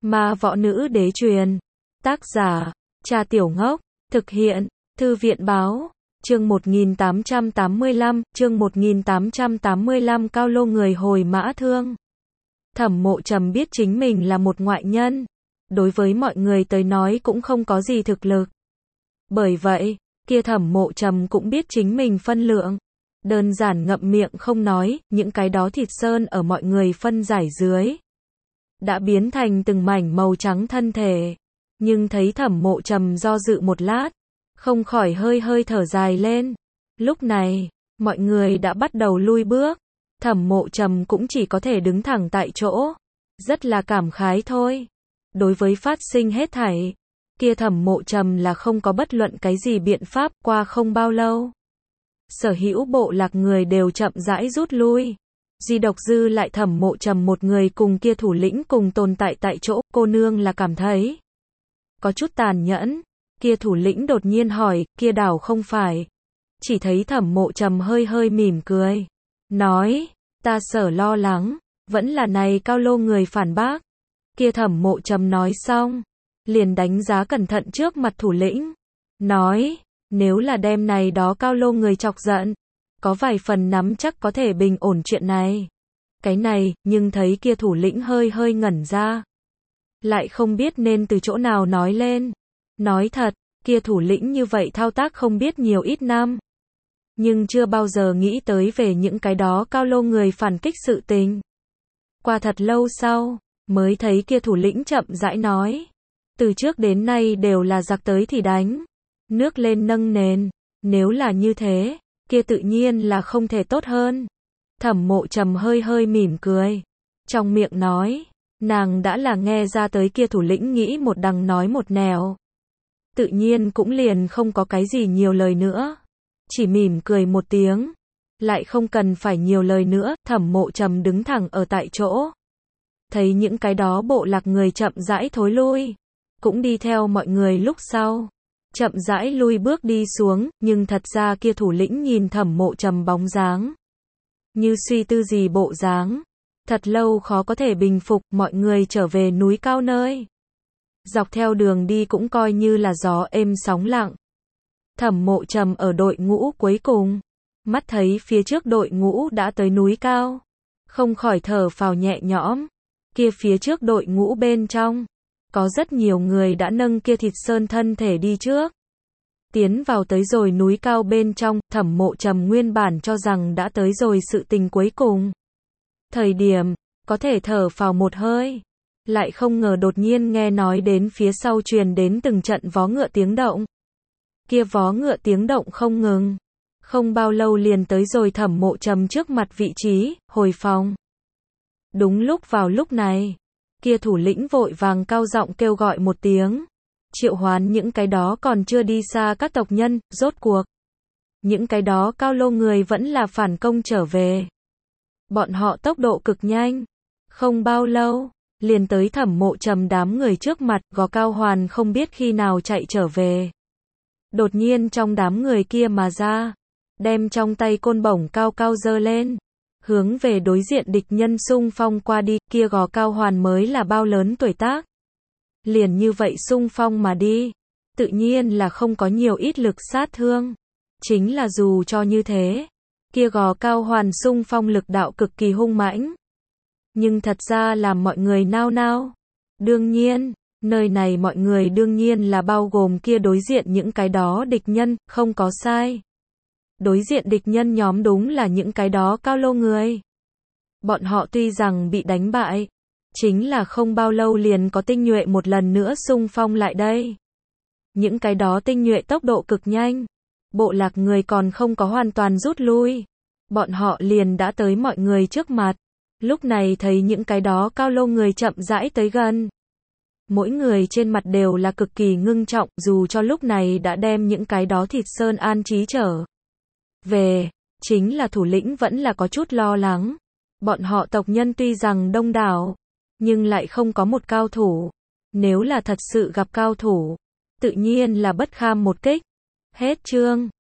Ma võ nữ đế truyền. Tác giả, Cha Tiểu Ngốc. Thực hiện, Thư viện báo. Chương 1885, Cao Lô người hồi mã thương. Thẩm Mộ Trầm biết chính mình là một ngoại nhân. Đối với mọi người tới nói cũng không có gì thực lực. Bởi vậy, kia Thẩm Mộ Trầm cũng biết chính mình phân lượng. Đơn giản ngậm miệng không nói, những cái đó thịt sơn ở mọi người phân giải dưới. Đã biến thành từng mảnh màu trắng thân thể. Nhưng thấy Thẩm Mộ Trầm do dự một lát, không khỏi hơi hơi thở dài lên. Lúc này, mọi người đã bắt đầu lui bước. Thẩm Mộ Trầm cũng chỉ có thể đứng thẳng tại chỗ. Rất là cảm khái thôi. Đối với phát sinh hết thảy, kia Thẩm Mộ Trầm là không có bất luận cái gì biện pháp. Qua không bao lâu, sở hữu bộ lạc người đều chậm rãi rút lui. Duy độc dư lại Thẩm Mộ Trầm một người cùng kia thủ lĩnh cùng tồn tại tại chỗ. Cô nương là cảm thấy có chút tàn nhẫn. Kia thủ lĩnh đột nhiên hỏi, kia đảo không phải. Chỉ thấy Thẩm Mộ Trầm hơi hơi mỉm cười. Nói, ta sở lo lắng, vẫn là này Cao Lô người phản bác. Kia Thẩm Mộ Trầm nói xong, liền đánh giá cẩn thận trước mặt thủ lĩnh. Nói, nếu là đêm này đó Cao Lô người chọc giận, có vài phần nắm chắc có thể bình ổn chuyện này. Cái này, nhưng thấy kia thủ lĩnh hơi hơi ngẩn ra. Lại không biết nên từ chỗ nào nói lên. Nói thật, kia thủ lĩnh như vậy thao tác không biết nhiều ít năm. Nhưng chưa bao giờ nghĩ tới về những cái đó Cao Lô người phản kích sự tình. Qua thật lâu sau, mới thấy kia thủ lĩnh chậm rãi nói. Từ trước đến nay đều là giặc tới thì đánh. Nước lên nâng nền. Nếu là như thế, kia tự nhiên là không thể tốt hơn. Thẩm Mộ Trầm hơi hơi mỉm cười. Trong miệng nói, nàng đã là nghe ra tới kia thủ lĩnh nghĩ một đằng nói một nẻo. Tự nhiên cũng liền không có cái gì nhiều lời nữa. Chỉ mỉm cười một tiếng. Lại không cần phải nhiều lời nữa. Thẩm Mộ Trầm đứng thẳng ở tại chỗ. Thấy những cái đó bộ lạc người chậm rãi thối lui. Cũng đi theo mọi người lúc sau. Chậm rãi lui bước đi xuống. Nhưng thật ra kia thủ lĩnh nhìn Thẩm Mộ Trầm bóng dáng. Như suy tư gì bộ dáng. Thật lâu khó có thể bình phục. Mọi người trở về núi cao nơi. Dọc theo đường đi cũng coi như là gió êm sóng lặng. Thẩm Mộ Trầm ở đội ngũ cuối cùng. Mắt thấy phía trước đội ngũ đã tới núi cao. Không khỏi thở phào nhẹ nhõm. Kia phía trước đội ngũ bên trong. Có rất nhiều người đã nâng kia thịt sơn thân thể đi trước. Tiến vào tới rồi núi cao bên trong. Thẩm Mộ Trầm nguyên bản cho rằng đã tới rồi sự tình cuối cùng. Thời điểm, có thể thở phào một hơi. Lại không ngờ đột nhiên nghe nói đến phía sau truyền đến từng trận vó ngựa tiếng động. Kia vó ngựa tiếng động không ngừng. Không bao lâu liền tới rồi Thẩm Mộ Trầm trước mặt vị trí, hồi phòng. Đúng lúc vào lúc này, kia thủ lĩnh vội vàng cao giọng kêu gọi một tiếng. Triệu hoán những cái đó còn chưa đi xa các tộc nhân, rốt cuộc. Những cái đó Cao Lô người vẫn là phản công trở về. Bọn họ tốc độ cực nhanh. Không bao lâu, liền tới Thẩm Mộ Trầm đám người trước mặt. Gò Cao Hoàn không biết khi nào chạy trở về. Đột nhiên trong đám người kia mà ra. Đem trong tay côn bổng cao cao giơ lên. Hướng về đối diện địch nhân xung phong qua đi. Kia Gò Cao Hoàn mới là bao lớn tuổi tác. Liền như vậy xung phong mà đi. Tự nhiên là không có nhiều ít lực sát thương. Chính là dù cho như thế. Kia Gò Cao Hoàn xung phong lực đạo cực kỳ hung mãnh. Nhưng thật ra làm mọi người nao nao. Đương nhiên, nơi này mọi người đương nhiên là bao gồm kia đối diện những cái đó địch nhân, không có sai. Đối diện địch nhân nhóm đúng là những cái đó Cao Lô người. Bọn họ tuy rằng bị đánh bại, chính là không bao lâu liền có tinh nhuệ một lần nữa xung phong lại đây. Những cái đó tinh nhuệ tốc độ cực nhanh. Bộ lạc người còn không có hoàn toàn rút lui. Bọn họ liền đã tới mọi người trước mặt. Lúc này thấy những cái đó Cao Lô người chậm rãi tới gần. Mỗi người trên mặt đều là cực kỳ ngưng trọng, dù cho lúc này đã đem những cái đó thịt sơn an trí trở về. Chính là thủ lĩnh vẫn là có chút lo lắng. Bọn họ tộc nhân tuy rằng đông đảo, nhưng lại không có một cao thủ. Nếu là thật sự gặp cao thủ, tự nhiên là bất kham một kích. Hết chương.